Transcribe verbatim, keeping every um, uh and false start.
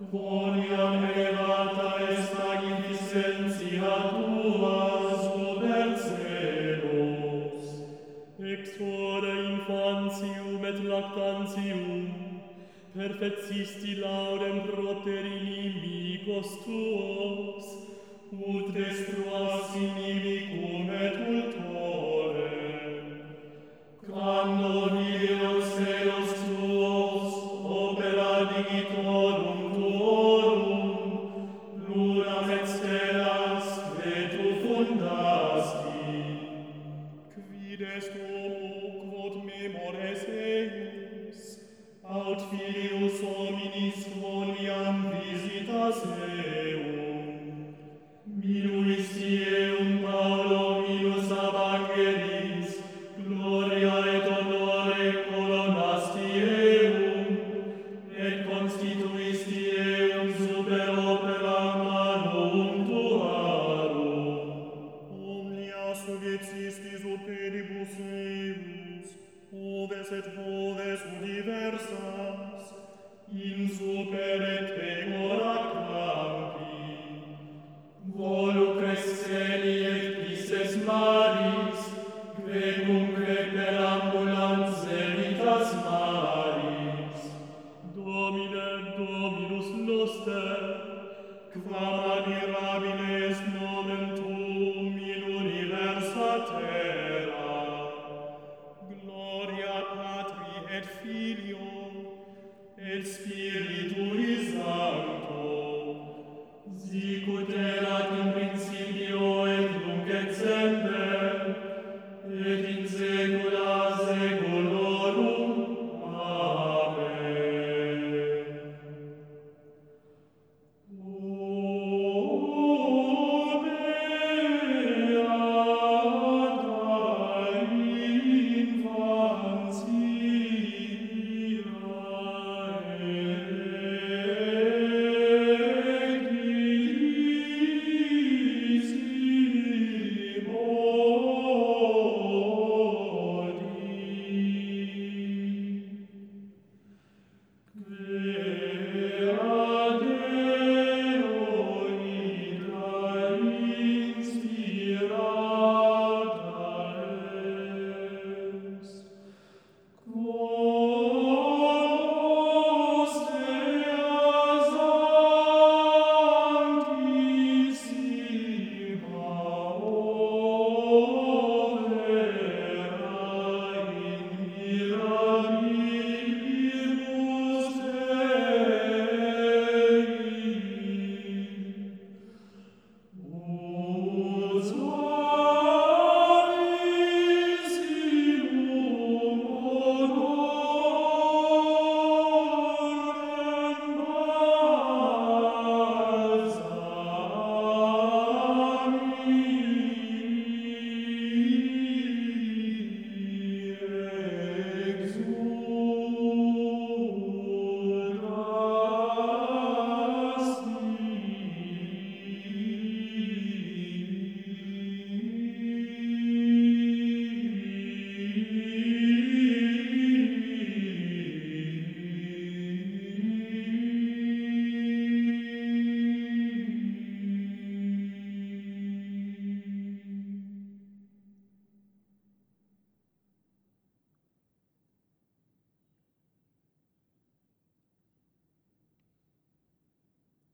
Quoniam elevata est magnificentia tua super celos. Ex ora infantium et lactantium, perfectisti laudem propter inimicos tuos, ut destruas inimicum et ultorem. Quando video celos tuos, opera digitorum tuorum, lunam et stellas, que tu fundasti. Quid est homo, quod memores eius, aut filius hominis quoniam visitas eum. Minuisti eum Paulo minus Evangelis, gloria et honore colonasti eum, et constituisti eum super operam manum tuarum. Omnia subiexistis ut pedibus eius, oves et boves diversas, in super et pecora campi. Volucres celi et pisces maris, quecumque per ambulans evitas maris. Domine, Dominus noster, quam admirabile est nomen tuum in universa terra. Gloria Patri et Filio, et Spiritui Sancto, sicut erat in principio et nunc et semper, et in saecula saeculorum. Amen. O beata infantia